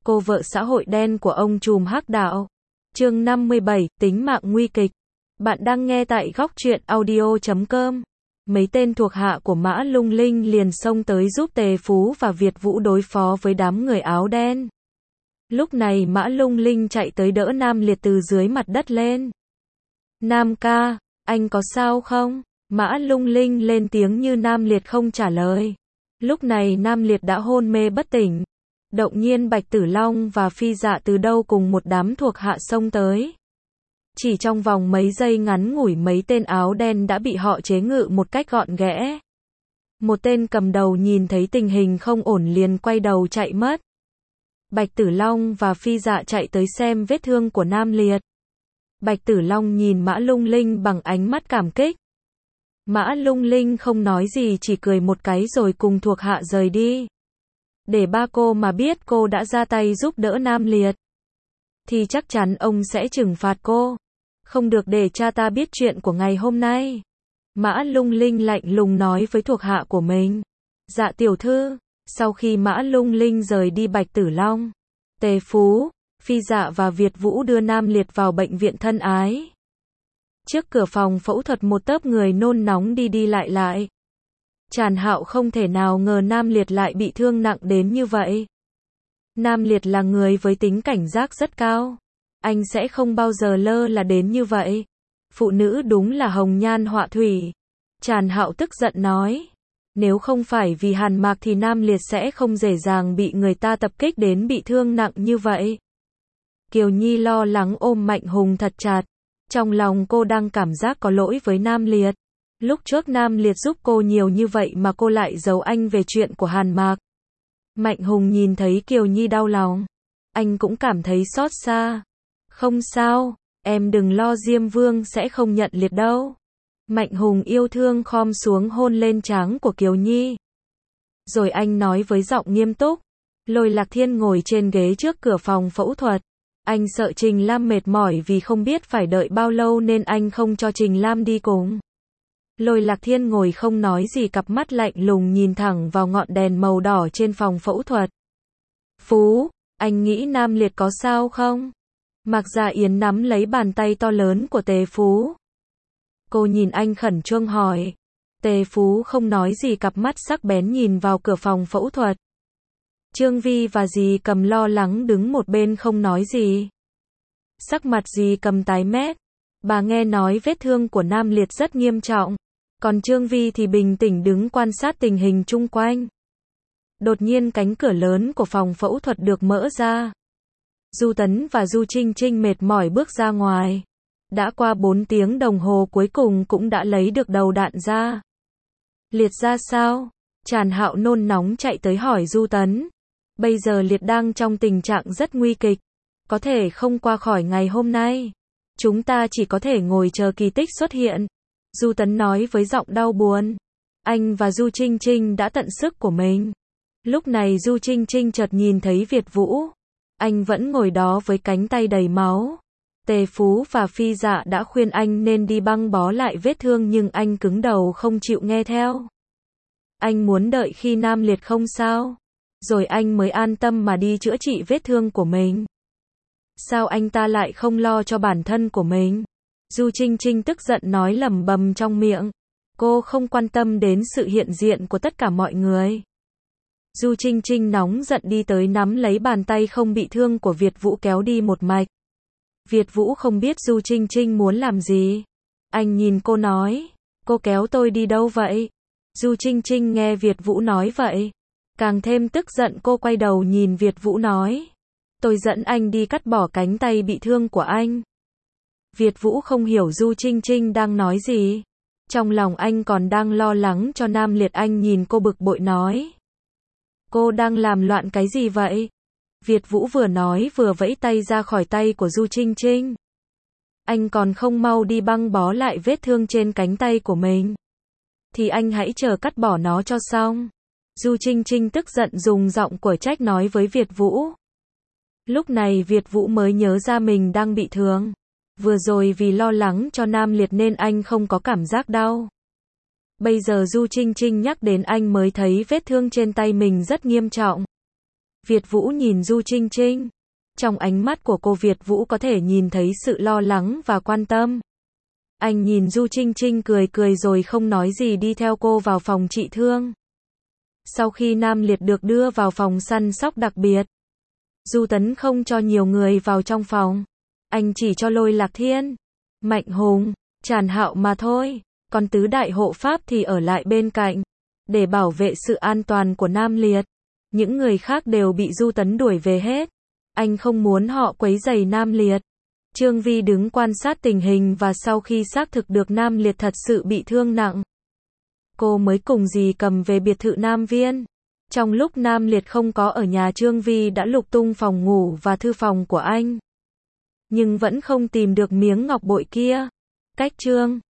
cô vợ xã hội đen của ông trùm hắc đạo. Chương 57, tính mạng nguy kịch. Bạn đang nghe tại góc truyện audio.com. Mấy tên thuộc hạ của Mã Lung Linh liền xông tới giúp Tề Phú và Việt Vũ đối phó với đám người áo đen. Lúc này Mã Lung Linh chạy tới đỡ Nam Liệt từ dưới mặt đất lên. Nam ca, anh có sao không? Mã Lung Linh lên tiếng như Nam Liệt không trả lời. Lúc này Nam Liệt đã hôn mê bất tỉnh. Đột nhiên Bạch Tử Long và Phi Dạ từ đâu cùng một đám thuộc hạ xông tới. Chỉ trong vòng mấy giây ngắn ngủi mấy tên áo đen đã bị họ chế ngự một cách gọn ghẽ. Một tên cầm đầu nhìn thấy tình hình không ổn liền quay đầu chạy mất. Bạch Tử Long và Phi Dạ chạy tới xem vết thương của Nam Liệt. Bạch Tử Long nhìn Mã Lung Linh bằng ánh mắt cảm kích. Mã Lung Linh không nói gì chỉ cười một cái rồi cùng thuộc hạ rời đi. Để ba cô mà biết cô đã ra tay giúp đỡ Nam Liệt, thì chắc chắn ông sẽ trừng phạt cô. Không được để cha ta biết chuyện của ngày hôm nay. Mã Lung Linh lạnh lùng nói với thuộc hạ của mình. Dạ tiểu thư. Sau khi Mã Lung Linh rời đi, Bạch Tử Long, Tề Phú, Phi Dạ và Việt Vũ đưa Nam Liệt vào bệnh viện Thân Ái. Trước cửa phòng phẫu thuật một tớp người nôn nóng đi đi lại lại. Tràn Hạo không thể nào ngờ Nam Liệt lại bị thương nặng đến như vậy. Nam Liệt là người với tính cảnh giác rất cao. Anh sẽ không bao giờ lơ là đến như vậy. Phụ nữ đúng là hồng nhan họa thủy. Tràn Hạo tức giận nói. Nếu không phải vì Hàn Mạc thì Nam Liệt sẽ không dễ dàng bị người ta tập kích đến bị thương nặng như vậy. Kiều Nhi lo lắng ôm Mạnh Hùng thật chặt. Trong lòng cô đang cảm giác có lỗi với Nam Liệt. Lúc trước Nam Liệt giúp cô nhiều như vậy mà cô lại giấu anh về chuyện của Hàn Mạc. Mạnh Hùng nhìn thấy Kiều Nhi đau lòng. Anh cũng cảm thấy xót xa. Không sao, em đừng lo, Diêm Vương sẽ không nhận Liệt đâu. Mạnh Hùng yêu thương khom xuống hôn lên trán của Kiều Nhi. Rồi anh nói với giọng nghiêm túc. Lôi Lạc Thiên ngồi trên ghế trước cửa phòng phẫu thuật. Anh sợ Trình Lam mệt mỏi vì không biết phải đợi bao lâu nên anh không cho Trình Lam đi cùng. Lôi Lạc Thiên ngồi không nói gì, cặp mắt lạnh lùng nhìn thẳng vào ngọn đèn màu đỏ trên phòng phẫu thuật. Phú, anh nghĩ Nam Liệt có sao không? Mạc Dạ Yến nắm lấy bàn tay to lớn của Tề Phú. Cô nhìn anh khẩn trương hỏi. Tề Phú không nói gì, cặp mắt sắc bén nhìn vào cửa phòng phẫu thuật. Trương Vi và Dì Cầm lo lắng đứng một bên không nói gì. Sắc mặt Dì Cầm tái mét. Bà nghe nói vết thương của Nam Liệt rất nghiêm trọng. Còn Trương Vi thì bình tĩnh đứng quan sát tình hình chung quanh. Đột nhiên cánh cửa lớn của phòng phẫu thuật được mở ra. Du Tấn và Du Trinh Trinh mệt mỏi bước ra ngoài. Đã qua 4 tiếng đồng hồ cuối cùng cũng đã lấy được đầu đạn ra. Liệt ra sao? Tràn Hạo nôn nóng chạy tới hỏi Du Tấn. Bây giờ Liệt đang trong tình trạng rất nguy kịch. Có thể không qua khỏi ngày hôm nay. Chúng ta chỉ có thể ngồi chờ kỳ tích xuất hiện. Du Tấn nói với giọng đau buồn. Anh và Du Trinh Trinh đã tận sức của mình. Lúc này Du Trinh Trinh chợt nhìn thấy Việt Vũ. Anh vẫn ngồi đó với cánh tay đầy máu. Tề Phú và Phi Dạ đã khuyên anh nên đi băng bó lại vết thương nhưng anh cứng đầu không chịu nghe theo. Anh muốn đợi khi Nam Liệt không sao, rồi anh mới an tâm mà đi chữa trị vết thương của mình. Sao anh ta lại không lo cho bản thân của mình? Du Trinh Trinh tức giận nói lẩm bẩm trong miệng. Cô không quan tâm đến sự hiện diện của tất cả mọi người. Du Trinh Trinh nóng giận đi tới nắm lấy bàn tay không bị thương của Việt Vũ kéo đi một mạch. Việt Vũ không biết Du Trinh Trinh muốn làm gì. Anh nhìn cô nói. Cô kéo tôi đi đâu vậy? Du Trinh Trinh nghe Việt Vũ nói vậy. Càng thêm tức giận, cô quay đầu nhìn Việt Vũ nói. Tôi dẫn anh đi cắt bỏ cánh tay bị thương của anh. Việt Vũ không hiểu Du Trinh Trinh đang nói gì. Trong lòng anh còn đang lo lắng cho Nam Liệt, anh nhìn cô bực bội nói. Cô đang làm loạn cái gì vậy? Việt Vũ vừa nói vừa vẫy tay ra khỏi tay của Du Trinh Trinh. Anh còn không mau đi băng bó lại vết thương trên cánh tay của mình. Thì anh hãy chờ cắt bỏ nó cho xong. Du Trinh Trinh tức giận dùng giọng của trách nói với Việt Vũ. Lúc này Việt Vũ mới nhớ ra mình đang bị thương. Vừa rồi vì lo lắng cho Nam Liệt nên anh không có cảm giác đau. Bây giờ Du Trinh Trinh nhắc đến anh mới thấy vết thương trên tay mình rất nghiêm trọng. Việt Vũ nhìn Du Trinh Trinh. Trong ánh mắt của cô Việt Vũ có thể nhìn thấy sự lo lắng và quan tâm. Anh nhìn Du Trinh Trinh cười cười rồi không nói gì đi theo cô vào phòng trị thương. Sau khi Nam Liệt được đưa vào phòng săn sóc đặc biệt, Du Tấn không cho nhiều người vào trong phòng. Anh chỉ cho Lôi Lạc Thiên, Mạnh Hùng, Tràn Hạo mà thôi. Còn tứ đại hộ pháp thì ở lại bên cạnh, để bảo vệ sự an toàn của Nam Liệt. Những người khác đều bị Du Tấn đuổi về hết. Anh không muốn họ quấy rầy Nam Liệt. Trương Vi đứng quan sát tình hình và sau khi xác thực được Nam Liệt thật sự bị thương nặng, cô mới cùng dì Cầm về biệt thự Nam Viên. Trong lúc Nam Liệt không có ở nhà, Trương Vi đã lục tung phòng ngủ và thư phòng của anh, nhưng vẫn không tìm được miếng ngọc bội kia. Cách Trương